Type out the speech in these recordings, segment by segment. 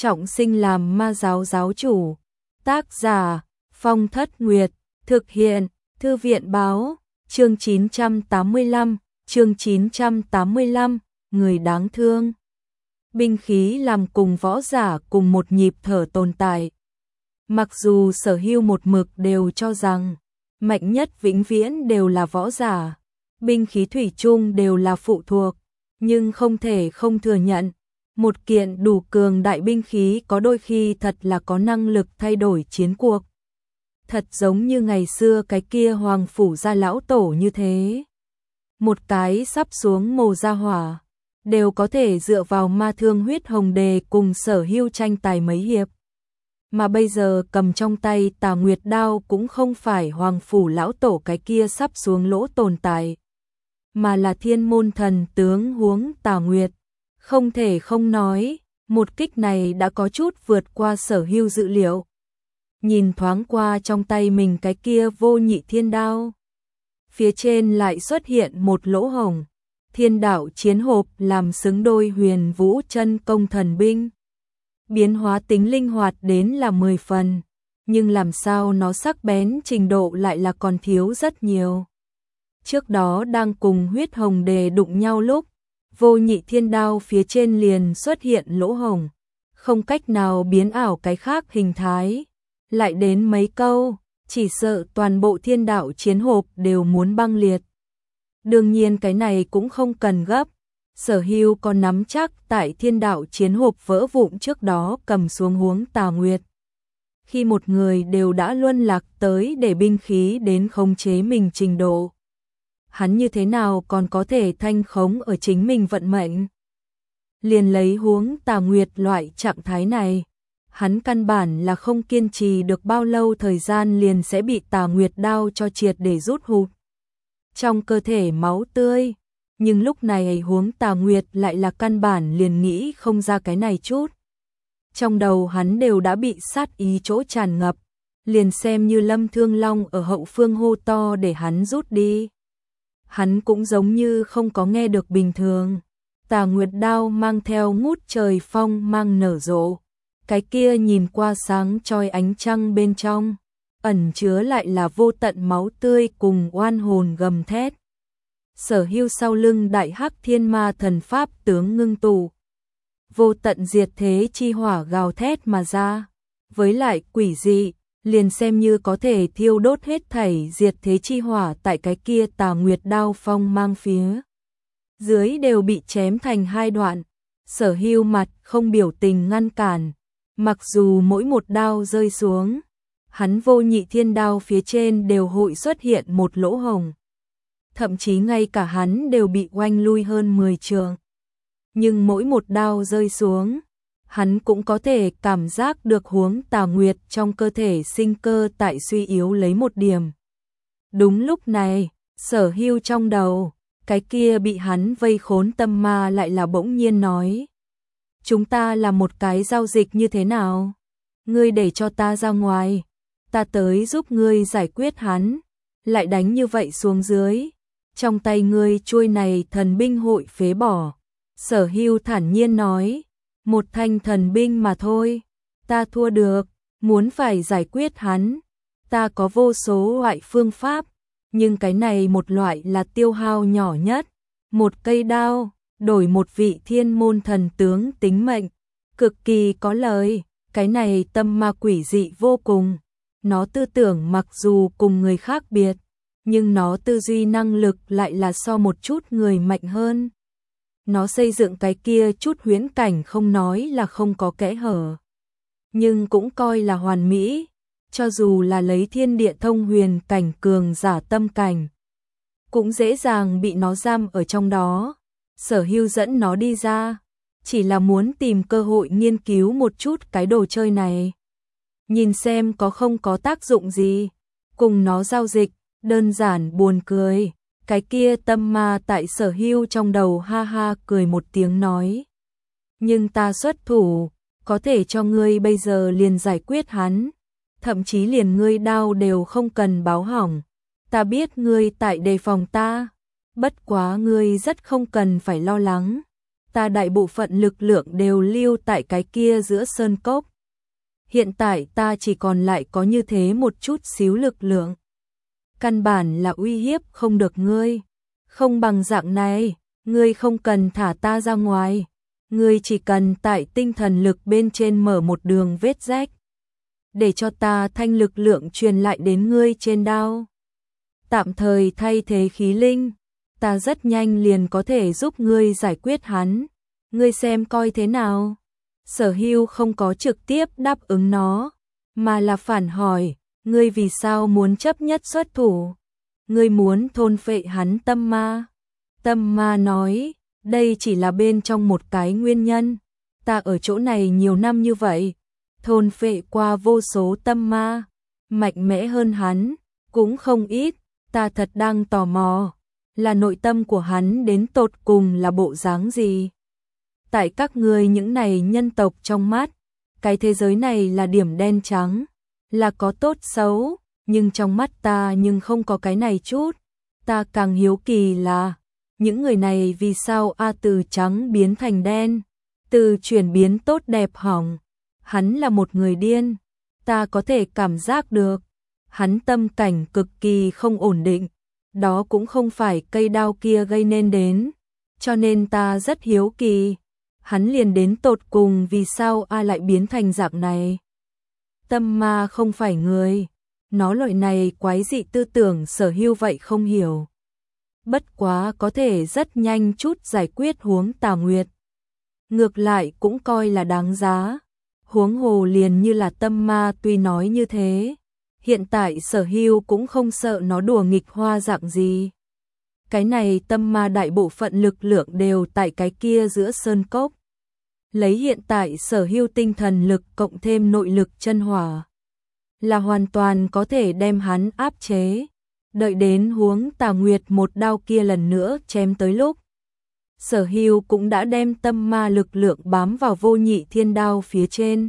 trọng sinh làm ma giáo giáo chủ. Tác giả Phong Thất Nguyệt. Thực hiện Thư viện báo. Chương 985. Chương 985. Người đáng thương. Binh khí làm cùng võ giả cùng một nhịp thở tồn tại. Mặc dù Sở Hưu một mực đều cho rằng mạnh nhất vĩnh viễn đều là võ giả, binh khí thủy chung đều là phụ thuộc, nhưng không thể không thừa nhận, một kiện đủ cường đại binh khí có đôi khi thật là có năng lực thay đổi chiến cuộc. Thật giống như ngày xưa cái kia Hoàng Phủ Gia lão tổ như thế. Một cái sắp xuống mồ gia hỏa, đều có thể dựa vào ma thương huyết hồng đề cùng Sở Hưu tranh tài mấy hiệp. Mà bây giờ cầm trong tay Tà Nguyệt đao cũng không phải Hoàng Phủ lão tổ cái kia sắp xuống lỗ tồn tại, mà là thiên môn thần tướng huống Tà Nguyệt. Không thể không nói, một kích này đã có chút vượt qua Sở Hưu dự liệu. Nhìn thoáng qua trong tay mình cái kia vô nhị thiên đao, phía trên lại xuất hiện một lỗ hổng. Thiên đạo chiến hộp làm xứng đôi huyền vũ chân công thần binh. Biến hóa tính linh hoạt đến là 10 phần, nhưng làm sao nó sắc bén trình độ lại là còn thiếu rất nhiều. Trước đó đang cùng huyết hồng đề đụng nhau lúc, vô nhị thiên đao phía trên liền xuất hiện lỗ hổng, không cách nào biến ảo cái khác hình thái. Lại đến mấy câu, chỉ sợ toàn bộ thiên đạo chiến hộp đều muốn băng liệt. Đương nhiên cái này cũng không cần gấp, Sở Hưu có nắm chắc tại thiên đạo chiến hộp vỡ vụn trước đó cầm xuống huống Tà Nguyệt. Khi một người đều đã luân lạc tới để binh khí đến khống chế mình trình độ, hắn như thế nào còn có thể thanh khống ở chính mình vận mệnh. Liền lấy huống Tà Nguyệt loại trạng thái này, hắn căn bản là không kiên trì được bao lâu thời gian liền sẽ bị Tà Nguyệt đao cho triệt để rút hụt trong cơ thể máu tươi. Nhưng lúc này huống Tà Nguyệt lại là căn bản liền nghĩ không ra cái này chút. Trong đầu hắn đều đã bị sát ý chỗ tràn ngập, liền xem như Lâm Thương Long ở hậu phương hô to để hắn rút đi, hắn cũng giống như không có nghe được bình thường. Tà Nguyệt đao mang theo ngút trời phong mang nở rộ, cái kia nhìn qua sáng chói ánh trăng bên trong, ẩn chứa lại là vô tận máu tươi cùng oan hồn gầm thét. Sở Hưu sau lưng đại hắc thiên ma thần pháp tướng ngưng tụ, vô tận diệt thế chi hỏa gào thét mà ra, với lại quỷ dị, liền xem như có thể thiêu đốt hết thảy diệt thế chi hỏa tại cái kia Tà Nguyệt đao phong mang phía dưới đều bị chém thành hai đoạn. Sở Hưu mặt không biểu tình ngăn cản, mặc dù mỗi một đao rơi xuống, hắn vô nhị thiên đao phía trên đều hội xuất hiện một lỗ hổng. Thậm chí ngay cả hắn đều bị oanh lui hơn 10 trượng. Nhưng mỗi một đao rơi xuống, hắn cũng có thể cảm giác được huống Tà Nguyệt trong cơ thể sinh cơ tại suy yếu lấy một điểm. Đúng lúc này, Sở Hưu trong đầu, cái kia bị hắn vây khốn tâm ma lại là bỗng nhiên nói: chúng ta là một cái giao dịch như thế nào? Ngươi để cho ta ra ngoài, ta tới giúp ngươi giải quyết hắn, lại đánh như vậy xuống dưới, trong tay ngươi chuôi này thần binh hội phế bỏ. Sở Hưu thản nhiên nói: một thanh thần binh mà thôi, ta thua được, muốn phải giải quyết hắn, ta có vô số loại phương pháp, nhưng cái này một loại là tiêu hao nhỏ nhất, một cây đao đổi một vị thiên môn thần tướng tính mệnh, cực kỳ có lời. Cái này tâm ma quỷ dị vô cùng, nó tư tưởng mặc dù cùng người khác biệt, nhưng nó tư duy năng lực lại là so một chút người mạnh hơn. Nó xây dựng cái kia chút huyễn cảnh không nói là không có kẽ hở, nhưng cũng coi là hoàn mỹ, cho dù là lấy thiên địa thông huyền cảnh cường giả tâm cảnh, cũng dễ dàng bị nó giam ở trong đó. Sở Hưu dẫn nó đi ra, chỉ là muốn tìm cơ hội nghiên cứu một chút cái đồ chơi này, nhìn xem có không có tác dụng gì, cùng nó giao dịch. Đơn giản buồn cười, cái kia tâm ma tại Sở Hưu trong đầu ha ha cười một tiếng nói: nhưng ta xuất thủ, có thể cho ngươi bây giờ liền giải quyết hắn, thậm chí liền ngươi đao đều không cần báo hỏng. Ta biết ngươi tại đề phòng ta, bất quá ngươi rất không cần phải lo lắng, ta đại bộ phận lực lượng đều lưu tại cái kia giữa sơn cốc. Hiện tại ta chỉ còn lại có như thế một chút xíu lực lượng. Căn bản là uy hiếp không được ngươi. Không bằng dạng này, ngươi không cần thả ta ra ngoài. Ngươi chỉ cần tại tinh thần lực bên trên mở một đường vết rách. Để cho ta thanh lực lượng truyền lại đến ngươi trên đao. Tạm thời thay thế khí linh. Ta rất nhanh liền có thể giúp ngươi giải quyết hắn. Ngươi xem coi thế nào. Sở Hưu không có trực tiếp đáp ứng nó, mà là phản hỏi, ngươi vì sao muốn chấp nhất xuất thủ? Ngươi muốn thôn phệ hắn tâm ma. Tâm ma nói, đây chỉ là bên trong một cái nguyên nhân. Ta ở chỗ này nhiều năm như vậy, thôn phệ qua vô số tâm ma, mạnh mẽ hơn hắn, cũng không ít. Ta thật đang tò mò, là nội tâm của hắn đến tột cùng là bộ dáng gì? Tại các ngươi những này nhân tộc trong mắt, cái thế giới này là điểm đen trắng, là có tốt xấu, nhưng trong mắt ta nhưng không có cái này chút. Ta càng hiếu kỳ là, những người này vì sao từ trắng biến thành đen, từ chuyển biến tốt đẹp hỏng. Hắn là một người điên, ta có thể cảm giác được. Hắn tâm cảnh cực kỳ không ổn định, đó cũng không phải cây đao kia gây nên đến, cho nên ta rất hiếu kỳ. Hắn liền đến tột cùng vì sao lại biến thành dạng này. Tâm ma không phải người, nó loại này quái dị tư tưởng Sở Hưu vậy không hiểu. Bất quá có thể rất nhanh chút giải quyết huống Tà Nguyệt. Ngược lại cũng coi là đáng giá. Huống hồ liền như là tâm ma tuy nói như thế. Hiện tại Sở Hưu cũng không sợ nó đùa nghịch hoa dạng gì. Cái này tâm ma đại bộ phận lực lượng đều tại cái kia giữa sơn cốc. Lấy hiện tại Sở Hưu tinh thần lực cộng thêm nội lực chân hỏa, là hoàn toàn có thể đem hắn áp chế. Đợi đến huống Tà Nguyệt một đao kia lần nữa chém tới lúc, Sở Hưu cũng đã đem tâm ma lực lượng bám vào vô nhị thiên đao phía trên.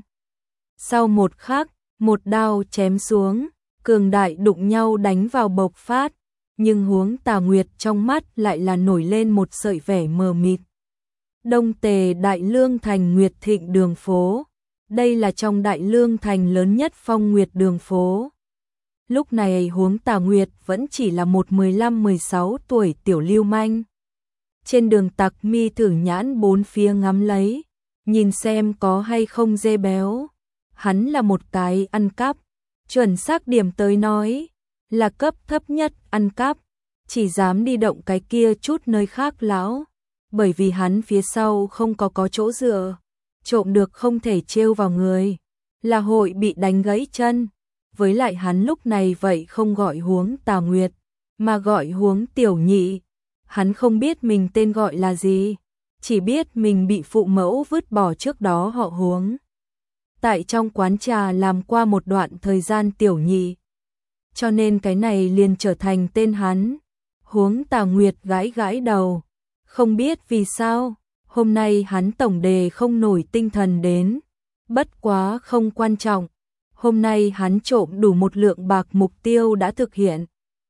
Sau một khắc, một đao chém xuống, cường đại đụng nhau đánh vào bộc phát, nhưng huống Tà Nguyệt trong mắt lại là nổi lên một sợi vẻ mờ mịt. Đông Tề Đại Lương Thành Nguyệt Thịnh đường phố. Đây là trong Đại Lương Thành lớn nhất Phong Nguyệt đường phố. Lúc này huống Tà Nguyệt vẫn chỉ là một 15-16 tuổi tiểu lưu manh. Trên đường tặc mi thử nhãn bốn phía ngắm lấy, nhìn xem có hay không dê béo. Hắn là một cái ăn cắp, chuẩn xác điểm tới nói, là cấp thấp nhất ăn cắp, chỉ dám đi động cái kia chút nơi khác lão. Bởi vì hắn phía sau không có chỗ dựa, trộm được không thể trêu vào người, là hội bị đánh gãy chân. Với lại hắn lúc này vậy không gọi huống Tà Nguyệt, mà gọi huống Tiểu Nhị. Hắn không biết mình tên gọi là gì, chỉ biết mình bị phụ mẫu vứt bỏ trước đó họ huống. Tại trong quán trà làm qua một đoạn thời gian Tiểu Nhị, cho nên cái này liền trở thành tên hắn. Huống Tà Nguyệt gãi gãi đầu. Không biết vì sao, hôm nay hắn tổng đề không nổi tinh thần đến. Bất quá không quan trọng, hôm nay hắn trộm đủ một lượng bạc mục tiêu đã thực hiện.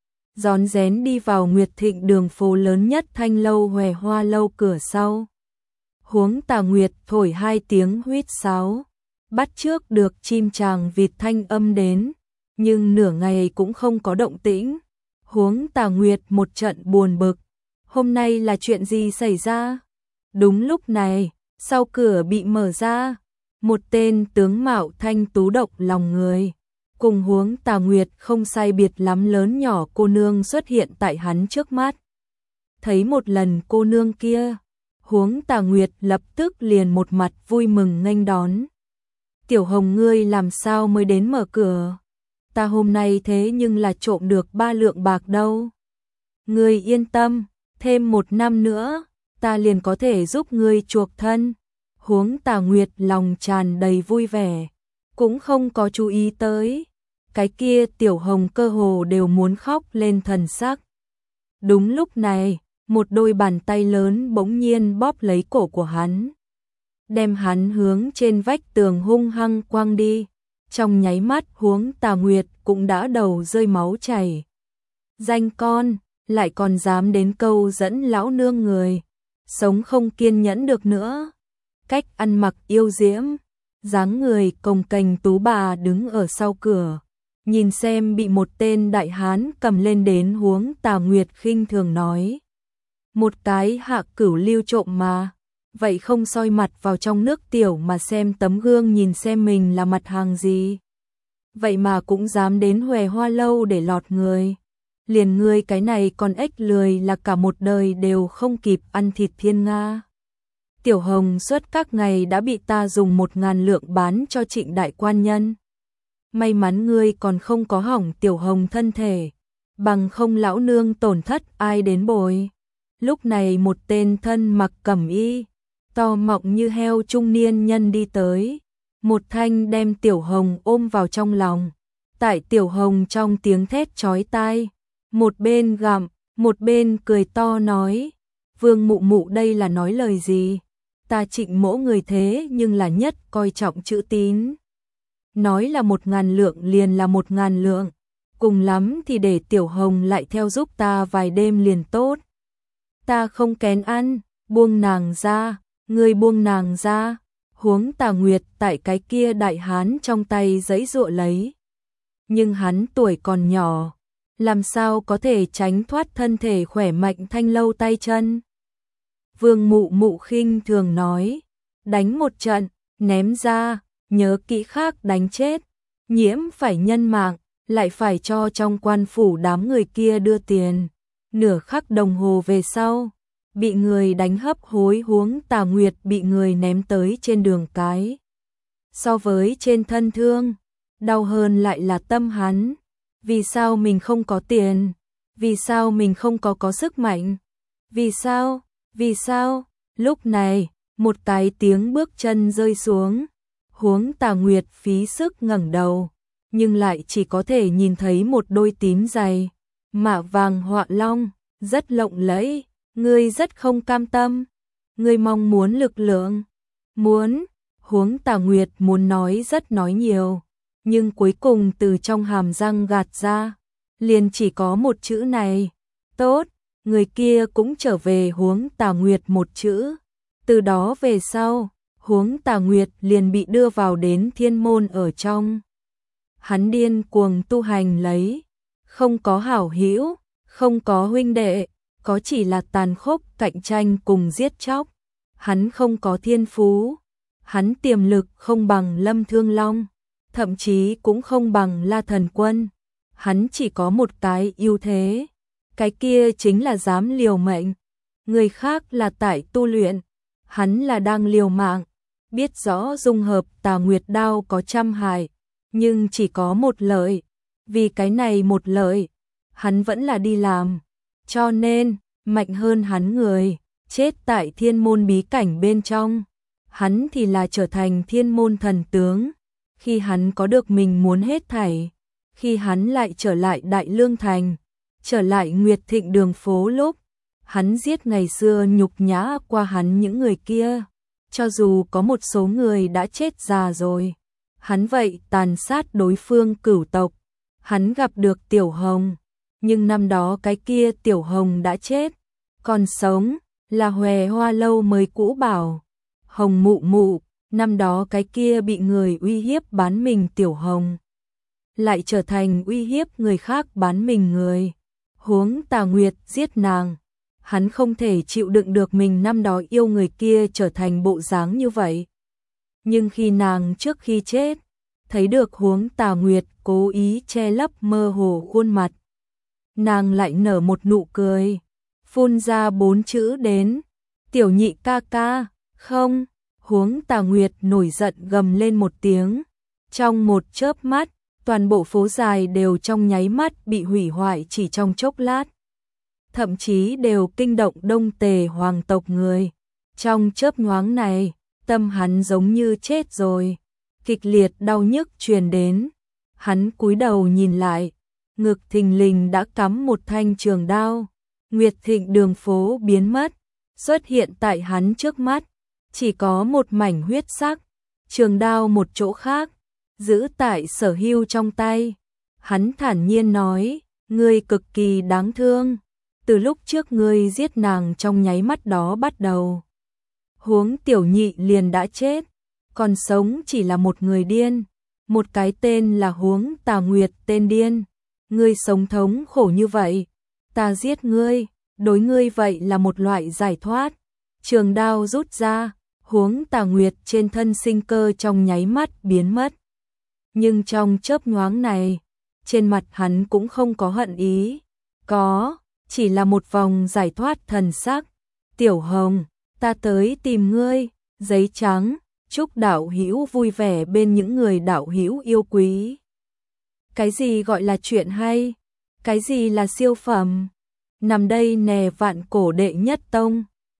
Rón rén đi vào Nguyệt Thịnh đường phố lớn nhất Thanh Lâu Hòe Hoa Lâu cửa sau. Huống Tà Nguyệt thổi 2 tiếng huýt sáo, bắt trước được chim chàng vịt thanh âm đến, nhưng nửa ngày cũng không có động tĩnh. Huống Tà Nguyệt một trận buồn bực. Hôm nay là chuyện gì xảy ra? Đúng lúc này, sau cửa bị mở ra, một tên tướng mạo thanh tú động lòng người, cùng huống Tà Nguyệt không sai biệt lắm lớn nhỏ cô nương xuất hiện tại hắn trước mắt. Thấy một lần cô nương kia, huống Tà Nguyệt lập tức liền một mặt vui mừng nghênh đón. Tiểu Hồng ngươi làm sao mới đến mở cửa? Ta hôm nay thế nhưng là trộm được 3 lượng bạc đâu. Ngươi yên tâm. Thêm 1 năm nữa, ta liền có thể giúp ngươi chuộc thân. Huống Tà Nguyệt lòng tràn đầy vui vẻ, cũng không có chú ý tới. Cái kia Tiểu Hồng cơ hồ đều muốn khóc lên thần sắc. Đúng lúc này, một đôi bàn tay lớn bỗng nhiên bóp lấy cổ của hắn, đem hắn hướng trên vách tường hung hăng quăng đi. Trong nháy mắt huống Tà Nguyệt cũng đã đầu rơi máu chảy. Danh con! Lại còn dám đến câu dẫn lão nương người. sống không kiên nhẫn được nữa. Cách ăn mặc yêu diễm, dáng người cồng kềnh tú bà đứng ở sau cửa, nhìn xem bị một tên đại hán cầm lên đến Huống Tà Nguyệt khinh thường nói. Một cái Hạ Cửu Lưu trộm mà, vậy không soi mặt vào trong nước tiểu mà xem tấm gương nhìn xem mình là mặt hàng gì. Vậy mà cũng dám đến Huệ Hoa Lâu để lọt người. Liền ngươi cái này con ếch lười là cả một đời đều không kịp ăn thịt thiên nga. Tiểu Hồng suốt các ngày đã bị ta dùng 1000 lượng bán cho Trịnh đại quan nhân. May mắn ngươi còn không có hỏng Tiểu Hồng thân thể, bằng không lão nương tổn thất ai đến bồi. Lúc này một tên thân mặc cẩm y, to mọng như heo trung niên nhân đi tới, một thanh đem Tiểu Hồng ôm vào trong lòng. Tại Tiểu Hồng trong tiếng thét chói tai, một bên gặm, một bên cười to nói, Vương mụ mụ đây là nói lời gì? Ta Trịnh mỗ người thế nhưng là nhất coi trọng chữ tín. Nói là 1000 lượng liền là 1000 lượng, cùng lắm thì để Tiểu Hồng lại theo giúp ta vài đêm liền tốt. Ta không kén ăn, buông nàng ra, ngươi buông nàng ra. Huống Tà Nguyệt tại cái kia đại hán trong tay giãy giụa lấy. Nhưng hắn tuổi còn nhỏ, làm sao có thể tránh thoát thân thể khỏe mạnh thanh lâu tay chân. Vương mụ mụ khinh thường nói, đánh một trận, ném ra, nhớ kỹ khác đánh chết, nhiễm phải nhân mạng, lại phải cho trong quan phủ đám người kia đưa tiền. Nửa khắc đồng hồ về sau, bị người đánh hấp hối Huống Tà Nguyệt bị người ném tới trên đường cái. So với trên thân thương, đau hơn lại là tâm hắn. Vì sao mình không có tiền? Vì sao mình không có sức mạnh? Vì sao? Vì sao? Lúc này, một cái tiếng bước chân rơi xuống. Huống Tà Nguyệt phí sức ngẩng đầu, nhưng lại chỉ có thể nhìn thấy một đôi tím giày, mạ vàng họa long, rất lộng lẫy. Ngươi rất không cam tâm, ngươi mong muốn lực lượng. Muốn, Huống Tà Nguyệt muốn nói rất nói nhiều, nhưng cuối cùng từ trong hàm răng gạt ra, liền chỉ có một chữ này. Tốt, người kia cũng trở về Huống Tà Nguyệt một chữ. Từ đó về sau, Huống Tà Nguyệt liền bị đưa vào đến thiên môn ở trong. Hắn điên cuồng tu hành lấy, không có hảo hữu, không có huynh đệ, có chỉ là tàn khốc cạnh tranh cùng giết chóc. Hắn không có thiên phú, hắn tiềm lực không bằng Lâm Thương Long, thậm chí cũng không bằng La Thần Quân. Hắn chỉ có một cái ưu thế, cái kia chính là dám liều mệnh. Người khác là tại tu luyện, hắn là đang liều mạng. Biết rõ dung hợp Tà Nguyệt đao có trăm hại, nhưng chỉ có một lợi. Vì cái này một lợi, hắn vẫn là đi làm. Cho nên, mạnh hơn hắn người, chết tại thiên môn bí cảnh bên trong. Hắn thì là trở thành thiên môn thần tướng. Khi hắn có được mình muốn hết thảy, khi hắn lại trở lại Đại Lương Thành, trở lại Nguyệt Thịnh đường phố lúc, hắn giết ngày xưa nhục nhã qua hắn những người kia. Cho dù có một số người đã chết già rồi, hắn vậy tàn sát đối phương cửu tộc. Hắn gặp được Tiểu Hồng, nhưng năm đó cái kia Tiểu Hồng đã chết, còn sống là Huệ Hoa Lâu mới cũ bảo. Hồng mụ mụ, năm đó cái kia bị người uy hiếp bán mình Tiểu Hồng, lại trở thành uy hiếp người khác bán mình người. Huống Tà Nguyệt giết nàng, hắn không thể chịu đựng được mình năm đó yêu người kia trở thành bộ dáng như vậy. Nhưng khi nàng trước khi chết, thấy được Huống Tà Nguyệt cố ý che lấp mơ hồ khuôn mặt, nàng lại nở một nụ cười, phun ra 4 chữ đến, Tiểu Nhị ca ca, không. Huống Tà Nguyệt nổi giận gầm lên một tiếng, trong một chớp mắt, toàn bộ phố dài đều trong nháy mắt bị hủy hoại chỉ trong chốc lát. Thậm chí đều kinh động Đông Tề hoàng tộc người. Trong chớp nhoáng này, tâm hắn giống như chết rồi, kịch liệt đau nhức truyền đến. Hắn cúi đầu nhìn lại, ngực thình lình đã cắm một thanh trường đao. Nguyệt Thịnh đường phố biến mất, xuất hiện tại hắn trước mắt, chỉ có một mảnh huyết sắc, trường đao một chỗ khác, giữ tại Sở Hưu trong tay. Hắn thản nhiên nói, ngươi cực kỳ đáng thương, từ lúc trước ngươi giết nàng trong nháy mắt đó bắt đầu. Huống tiểu nhị liền đã chết, còn sống chỉ là một người điên, một cái tên là Huống Tà Nguyệt tên điên. Ngươi sống thống khổ như vậy, ta giết ngươi, đối ngươi vậy là một loại giải thoát. Trường đao rút ra, Huống Tà Nguyệt trên thân sinh cơ trong nháy mắt biến mất. Nhưng trong chớp nhoáng này, trên mặt hắn cũng không có hận ý, có, chỉ là một vòng giải thoát thần sắc. Tiểu Hồng, ta tới tìm ngươi, giấy trắng, chúc đạo hữu vui vẻ bên những người đạo hữu yêu quý. Cái gì gọi là chuyện hay? Cái gì là siêu phẩm? Nằm đây nè vạn cổ đệ nhất tông.